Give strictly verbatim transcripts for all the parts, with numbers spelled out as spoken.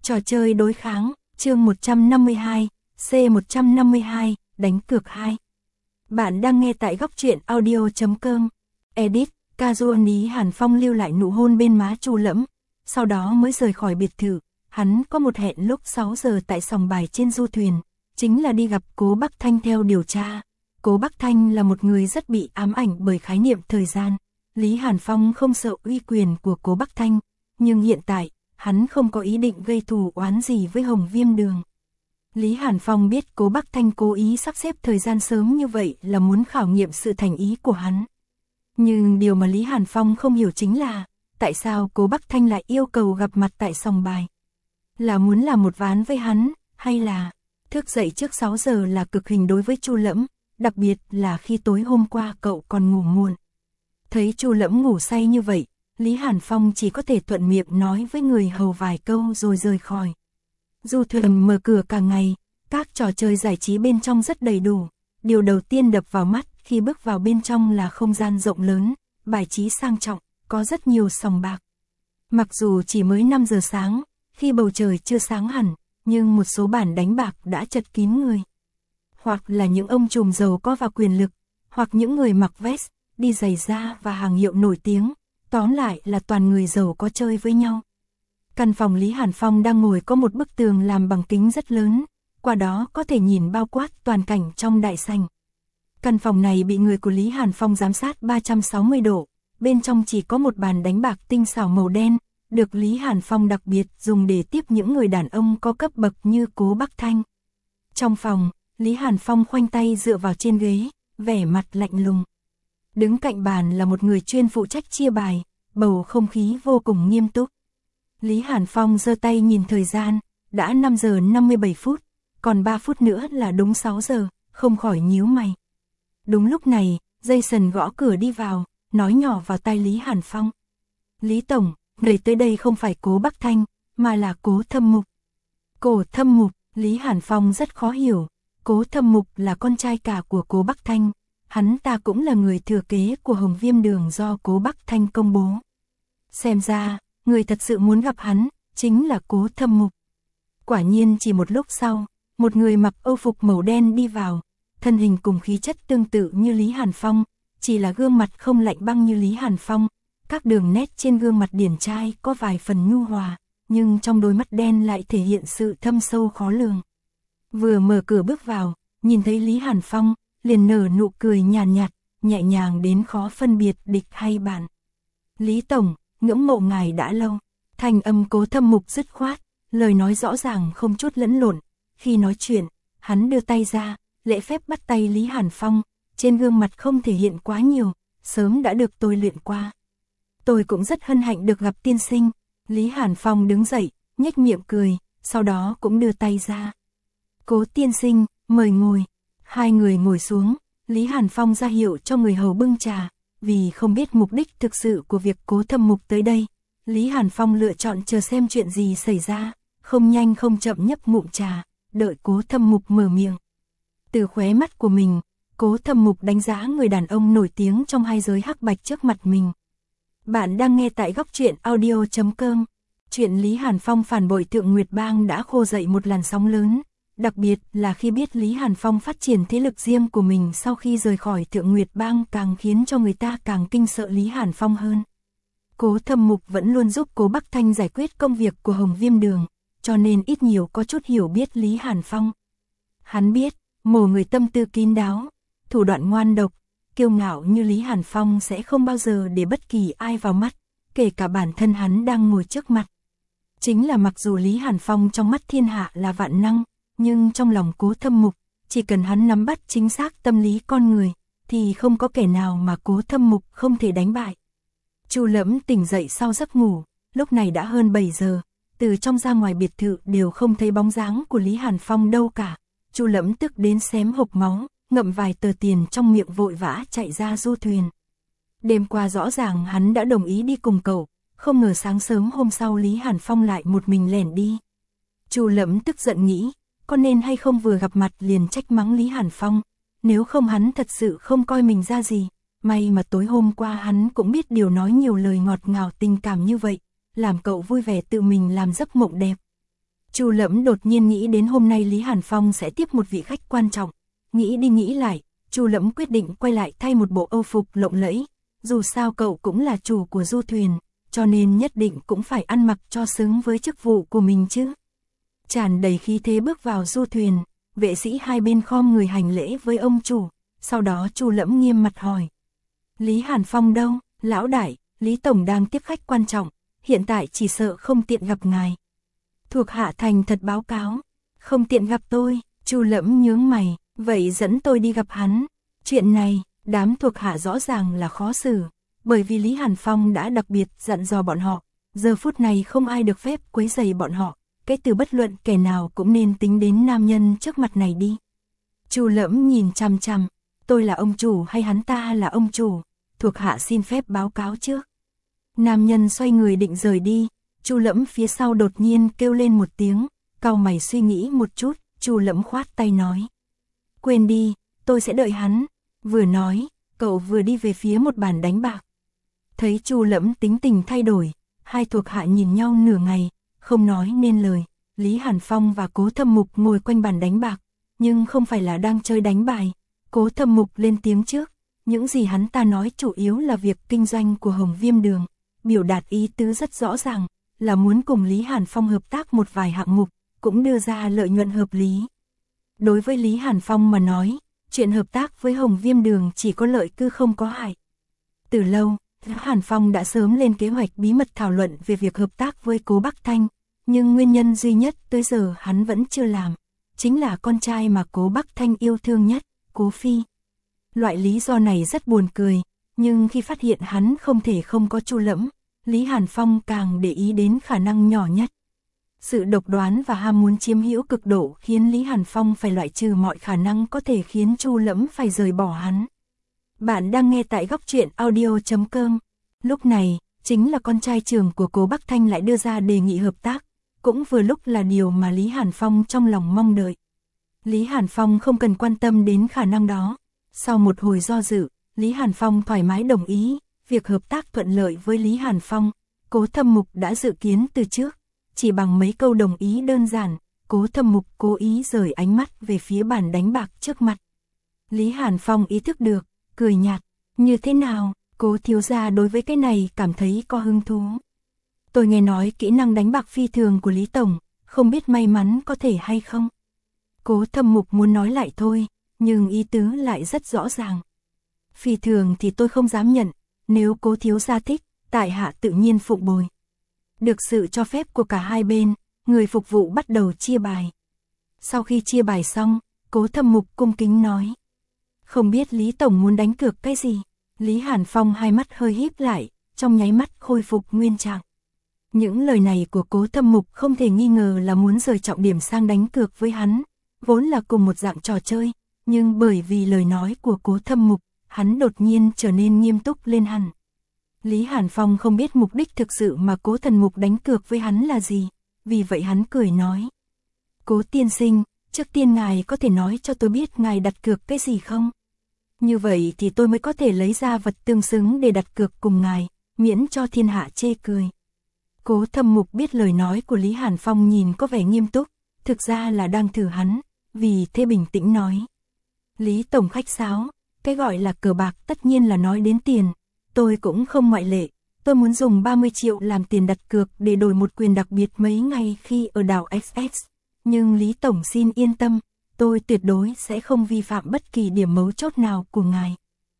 Trò chơi đối kháng, chương một trăm năm mươi hai, C một trăm năm mươi hai, đánh cược hai. Bạn đang nghe tại góc truyện audio chấm com. Edit, Casual Lý Hàn Phong lưu lại nụ hôn bên má Chu Lẫm, sau đó mới rời khỏi biệt thự. Hắn có một hẹn lúc sáu giờ tại sòng bài trên du thuyền, chính là đi gặp Cố Bắc Thanh theo điều tra. Cố Bắc Thanh là một người rất bị ám ảnh bởi khái niệm thời gian. Lý Hàn Phong không sợ uy quyền của Cố Bắc Thanh, nhưng hiện tại, hắn không có ý định gây thù oán gì với Hồng Viêm Đường. Lý Hàn Phong biết Cố Bắc Thanh cố ý sắp xếp thời gian sớm như vậy là muốn khảo nghiệm sự thành ý của hắn. Nhưng điều mà Lý Hàn Phong không hiểu chính là, tại sao Cố Bắc Thanh lại yêu cầu gặp mặt tại sòng bài? Là muốn làm một ván với hắn, hay là thức dậy trước sáu giờ là cực hình đối với Chu Lẫm, đặc biệt là khi tối hôm qua cậu còn ngủ muộn. Thấy Chu Lẫm ngủ say như vậy, Lý Hàn Phong chỉ có thể thuận miệng nói với người hầu vài câu rồi rời khỏi. Du thuyền mở cửa cả ngày, các trò chơi giải trí bên trong rất đầy đủ. Điều đầu tiên đập vào mắt khi bước vào bên trong là không gian rộng lớn, bài trí sang trọng, có rất nhiều sòng bạc. Mặc dù chỉ mới năm giờ sáng, khi bầu trời chưa sáng hẳn, nhưng một số bàn đánh bạc đã chật kín người. Hoặc là những ông trùm giàu có và quyền lực, hoặc những người mặc vest, đi giày da và hàng hiệu nổi tiếng, tóm lại là toàn người giàu có chơi với nhau. Căn phòng Lý Hàn Phong đang ngồi có một bức tường làm bằng kính rất lớn, qua đó có thể nhìn bao quát toàn cảnh trong đại sảnh. Căn phòng này bị người của Lý Hàn Phong giám sát ba trăm sáu mươi độ, bên trong chỉ có một bàn đánh bạc tinh xảo màu đen, được Lý Hàn Phong đặc biệt dùng để tiếp những người đàn ông có cấp bậc như Cố Bắc Thanh. Trong phòng, Lý Hàn Phong khoanh tay dựa vào trên ghế, vẻ mặt lạnh lùng. Đứng cạnh bàn là một người chuyên phụ trách chia bài, bầu không khí vô cùng nghiêm túc. Lý Hàn Phong giơ tay nhìn thời gian, đã năm giờ năm mươi bảy phút, còn ba phút nữa là đúng sáu giờ, không khỏi nhíu mày. Đúng lúc này, Jason gõ cửa đi vào, nói nhỏ vào tai Lý Hàn Phong. Lý Tổng, người tới đây không phải Cố Bắc Thanh, mà là Cố Thâm Mục. Cố Thâm Mục, Lý Hàn Phong rất khó hiểu, Cố Thâm Mục là con trai cả của Cố Bắc Thanh, hắn ta cũng là người thừa kế của Hồng Viêm Đường do Cố Bắc Thanh công bố. Xem ra, người thật sự muốn gặp hắn, chính là Cố Thâm Mục. Quả nhiên chỉ một lúc sau, một người mặc âu phục màu đen đi vào, thân hình cùng khí chất tương tự như Lý Hàn Phong, chỉ là gương mặt không lạnh băng như Lý Hàn Phong, các đường nét trên gương mặt điển trai có vài phần nhu hòa, nhưng trong đôi mắt đen lại thể hiện sự thâm sâu khó lường. Vừa mở cửa bước vào, nhìn thấy Lý Hàn Phong, liền nở nụ cười nhàn nhạt, nhẹ nhàng đến khó phân biệt địch hay bạn. Lý Tổng, ngưỡng mộ ngài đã lâu. Thanh âm Cố Thâm Mục dứt khoát, lời nói rõ ràng không chút lẫn lộn. Khi nói chuyện, hắn đưa tay ra, lễ phép bắt tay Lý Hàn Phong, trên gương mặt không thể hiện quá nhiều, sớm đã được tôi luyện qua. Tôi cũng rất hân hạnh được gặp tiên sinh. Lý Hàn Phong đứng dậy, nhếch miệng cười, sau đó cũng đưa tay ra. Cố tiên sinh, mời ngồi. Hai người ngồi xuống, Lý Hàn Phong ra hiệu cho người hầu bưng trà, vì không biết mục đích thực sự của việc Cố Thâm Mục tới đây. Lý Hàn Phong lựa chọn chờ xem chuyện gì xảy ra, không nhanh không chậm nhấp ngụm trà, đợi Cố Thâm Mục mở miệng. Từ khóe mắt của mình, Cố Thâm Mục đánh giá người đàn ông nổi tiếng trong hai giới hắc bạch trước mặt mình. Bạn đang nghe tại góc truyện audio chấm com. Chuyện Lý Hàn Phong phản bội Thượng Nguyệt Bang đã khô dậy một làn sóng lớn, đặc biệt là khi biết Lý Hàn Phong phát triển thế lực riêng của mình sau khi rời khỏi Thượng Nguyệt Bang càng khiến cho người ta càng kinh sợ Lý Hàn Phong hơn. Cố Thâm Mục vẫn luôn giúp Cố Bắc Thanh giải quyết công việc của Hồng Viêm Đường, cho nên ít nhiều có chút hiểu biết Lý Hàn Phong. Hắn biết, mổ người tâm tư kín đáo, thủ đoạn ngoan độc, kiêu ngạo như Lý Hàn Phong sẽ không bao giờ để bất kỳ ai vào mắt, kể cả bản thân hắn đang ngồi trước mặt. Chính là mặc dù Lý Hàn Phong trong mắt thiên hạ là vạn năng, nhưng trong lòng Cố Thâm Mục, chỉ cần hắn nắm bắt chính xác tâm lý con người, thì không có kẻ nào mà Cố Thâm Mục không thể đánh bại. Chu Lẫm tỉnh dậy sau giấc ngủ, lúc này đã hơn bảy giờ, từ trong ra ngoài biệt thự đều không thấy bóng dáng của Lý Hàn Phong đâu cả. Chu Lẫm tức đến xém hộc máu, ngậm vài tờ tiền trong miệng vội vã chạy ra du thuyền. Đêm qua rõ ràng hắn đã đồng ý đi cùng cậu, không ngờ sáng sớm hôm sau Lý Hàn Phong lại một mình lẻn đi. Chu Lẫm tức giận nghĩ, có nên hay không vừa gặp mặt liền trách mắng Lý Hàn Phong, nếu không hắn thật sự không coi mình ra gì, may mà tối hôm qua hắn cũng biết điều nói nhiều lời ngọt ngào tình cảm như vậy, làm cậu vui vẻ tự mình làm giấc mộng đẹp. Chu Lẫm đột nhiên nghĩ đến hôm nay Lý Hàn Phong sẽ tiếp một vị khách quan trọng, nghĩ đi nghĩ lại, Chu Lẫm quyết định quay lại thay một bộ âu phục lộng lẫy, dù sao cậu cũng là chủ của du thuyền, cho nên nhất định cũng phải ăn mặc cho xứng với chức vụ của mình chứ. Tràn đầy khí thế bước vào du thuyền, vệ sĩ hai bên khom người hành lễ với ông chủ, sau đó Chu Lẫm nghiêm mặt hỏi. Lý Hàn Phong đâu? Lão đại, Lý Tổng đang tiếp khách quan trọng, hiện tại chỉ sợ không tiện gặp ngài. Thuộc hạ thành thật báo cáo, không tiện gặp tôi. Chu Lẫm nhướng mày, vậy dẫn tôi đi gặp hắn. Chuyện này, đám thuộc hạ rõ ràng là khó xử, bởi vì Lý Hàn Phong đã đặc biệt dặn dò bọn họ, giờ phút này không ai được phép quấy rầy bọn họ, cái từ bất luận kẻ nào cũng nên tính đến nam nhân trước mặt này đi. Chu Lẫm nhìn chằm chằm, tôi là ông chủ hay hắn ta là ông chủ, thuộc hạ xin phép báo cáo trước. Nam nhân xoay người định rời đi, Chu Lẫm phía sau đột nhiên kêu lên một tiếng, cau mày suy nghĩ một chút, Chu Lẫm khoát tay nói. Quên đi, tôi sẽ đợi hắn. Vừa nói, cậu vừa đi về phía một bàn đánh bạc. Thấy Chu Lẫm tính tình thay đổi, hai thuộc hạ nhìn nhau nửa ngày, không nói nên lời. Lý Hàn Phong và Cố Thâm Mục ngồi quanh bàn đánh bạc, nhưng không phải là đang chơi đánh bài. Cố Thâm Mục lên tiếng trước, những gì hắn ta nói chủ yếu là việc kinh doanh của Hồng Viêm Đường, biểu đạt ý tứ rất rõ ràng, là muốn cùng Lý Hàn Phong hợp tác một vài hạng mục, cũng đưa ra lợi nhuận hợp lý. Đối với Lý Hàn Phong mà nói, chuyện hợp tác với Hồng Viêm Đường chỉ có lợi cứ không có hại. Từ lâu, Hàn Phong đã sớm lên kế hoạch bí mật thảo luận về việc hợp tác với Cố Bắc Thanh, nhưng nguyên nhân duy nhất tới giờ hắn vẫn chưa làm, chính là con trai mà Cố Bắc Thanh yêu thương nhất, Cố Phi. Loại lý do này rất buồn cười, nhưng khi phát hiện hắn không thể không có Chu Lẫm, Lý Hàn Phong càng để ý đến khả năng nhỏ nhất. Sự độc đoán và ham muốn chiếm hữu cực độ khiến Lý Hàn Phong phải loại trừ mọi khả năng có thể khiến Chu Lẫm phải rời bỏ hắn. Bạn đang nghe tại góc truyện audio chấm com. Lúc này, chính là con trai trưởng của Cố Bắc Thanh lại đưa ra đề nghị hợp tác, cũng vừa lúc là điều mà Lý Hàn Phong trong lòng mong đợi. Lý Hàn Phong không cần quan tâm đến khả năng đó. Sau một hồi do dự, Lý Hàn Phong thoải mái đồng ý, việc hợp tác thuận lợi với Lý Hàn Phong, Cố Thâm Mục đã dự kiến từ trước. Chỉ bằng mấy câu đồng ý đơn giản, Cố Thâm Mục cố ý rời ánh mắt về phía bàn đánh bạc trước mặt. Lý Hàn Phong ý thức được, cười nhạt, như thế nào, Cố thiếu gia đối với cái này cảm thấy có hứng thú. Tôi nghe nói kỹ năng đánh bạc phi thường của Lý Tổng, không biết may mắn có thể hay không. Cố Thâm Mục muốn nói lại thôi, nhưng ý tứ lại rất rõ ràng. Phi thường thì tôi không dám nhận, nếu Cố thiếu gia thích, tại hạ tự nhiên phụng bồi. Được sự cho phép của cả hai bên, người phục vụ bắt đầu chia bài. Sau khi chia bài xong, Cố Thâm Mục cung kính nói. Không biết Lý Tổng muốn đánh cược cái gì? Lý Hàn Phong hai mắt hơi híp lại, trong nháy mắt khôi phục nguyên trạng. Những lời này của Cố Thâm Mục không thể nghi ngờ là muốn rời trọng điểm sang đánh cược với hắn, vốn là cùng một dạng trò chơi, nhưng bởi vì lời nói của Cố Thâm Mục, hắn đột nhiên trở nên nghiêm túc lên hẳn. Lý Hàn Phong không biết mục đích thực sự mà Cố Thần Mục đánh cược với hắn là gì, vì vậy hắn cười nói. Cố tiên sinh, trước tiên ngài có thể nói cho tôi biết ngài đặt cược cái gì không? Như vậy thì tôi mới có thể lấy ra vật tương xứng để đặt cược cùng ngài, miễn cho thiên hạ chê cười. Cố Thâm Mục biết lời nói của Lý Hàn Phong nhìn có vẻ nghiêm túc, thực ra là đang thử hắn, vì thế bình tĩnh nói. Lý Tổng khách sáo, cái gọi là cờ bạc tất nhiên là nói đến tiền. Tôi cũng không ngoại lệ, tôi muốn dùng ba mươi triệu làm tiền đặt cược để đổi một quyền đặc biệt mấy ngày khi ở đảo ích ích. Nhưng Lý Tổng xin yên tâm, tôi tuyệt đối sẽ không vi phạm bất kỳ điểm mấu chốt nào của ngài.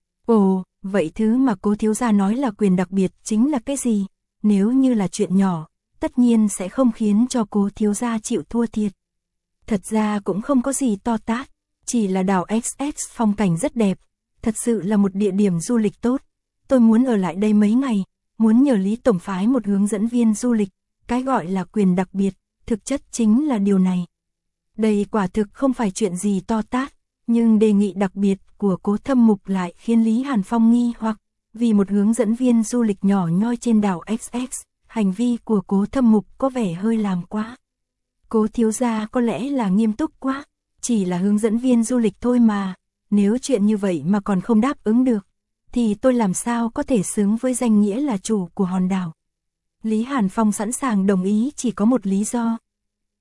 Ồ, vậy thứ mà Cố thiếu gia nói là quyền đặc biệt chính là cái gì? Nếu như là chuyện nhỏ, tất nhiên sẽ không khiến cho Cố thiếu gia chịu thua thiệt. Thật ra cũng không có gì to tát, chỉ là đảo ích ích phong cảnh rất đẹp, thật sự là một địa điểm du lịch tốt. Tôi muốn ở lại đây mấy ngày, muốn nhờ Lý Tổng phái một hướng dẫn viên du lịch, cái gọi là quyền đặc biệt, thực chất chính là điều này. Đây quả thực không phải chuyện gì to tát, nhưng đề nghị đặc biệt của Cố Thâm Mục lại khiến Lý Hàn Phong nghi hoặc, vì một hướng dẫn viên du lịch nhỏ nhoi trên đảo ích ích, hành vi của Cố Thâm Mục có vẻ hơi làm quá. Cố thiếu gia có lẽ là nghiêm túc quá, chỉ là hướng dẫn viên du lịch thôi mà, nếu chuyện như vậy mà còn không đáp ứng được, thì tôi làm sao có thể xứng với danh nghĩa là chủ của hòn đảo. Lý Hàn Phong sẵn sàng đồng ý chỉ có một lý do.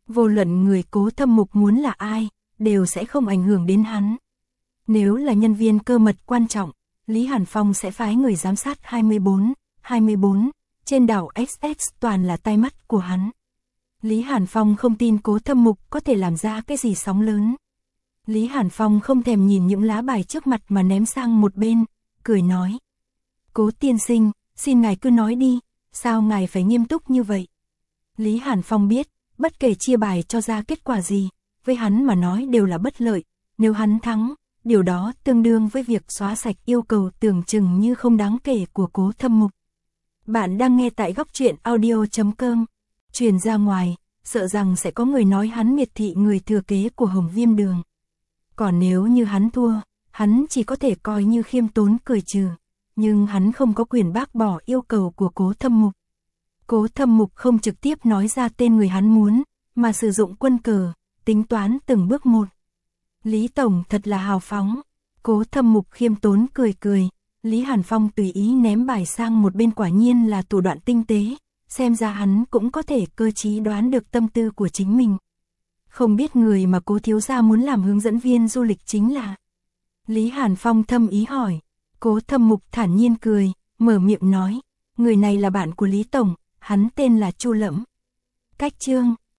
Vô luận người Cố Thâm Mục muốn là ai, đều sẽ không ảnh hưởng đến hắn. Nếu là nhân viên cơ mật quan trọng, Lý Hàn Phong sẽ phái người giám sát hai mươi bốn, hai mươi bốn, trên đảo ích ét toàn là tai mắt của hắn. Lý Hàn Phong không tin Cố Thâm Mục có thể làm ra cái gì sóng lớn. Lý Hàn Phong không thèm nhìn những lá bài trước mặt mà ném sang một bên, cười nói. Cố tiên sinh, xin ngài cứ nói đi, sao ngài phải nghiêm túc như vậy? Lý Hàn Phong biết, bất kể chia bài cho ra kết quả gì, với hắn mà nói đều là bất lợi, nếu hắn thắng, điều đó tương đương với việc xóa sạch yêu cầu tưởng chừng như không đáng kể của Cố Thâm Mục. Bạn đang nghe tại góc truyện audio chấm com, truyền ra ngoài, sợ rằng sẽ có người nói hắn miệt thị người thừa kế của Hồng Viêm Đường. Còn nếu như hắn thua, hắn chỉ có thể coi như khiêm tốn cười trừ, nhưng hắn không có quyền bác bỏ yêu cầu của Cố Thâm Mục. Cố Thâm Mục không trực tiếp nói ra tên người hắn muốn, mà sử dụng quân cờ, tính toán từng bước một. Lý Tổng thật là hào phóng. Cố Thâm Mục khiêm tốn cười cười, Lý Hàn Phong tùy ý ném bài sang một bên quả nhiên là thủ đoạn tinh tế, xem ra hắn cũng có thể cơ trí đoán được tâm tư của chính mình. Không biết người mà Cố thiếu gia muốn làm hướng dẫn viên du lịch chính là? Lý Hàn Phong thâm ý hỏi. Cố Thâm Mục thản nhiên cười, mở miệng nói, người này là bạn của Lý Tổng, hắn tên là Chu Lẫm. Cách chương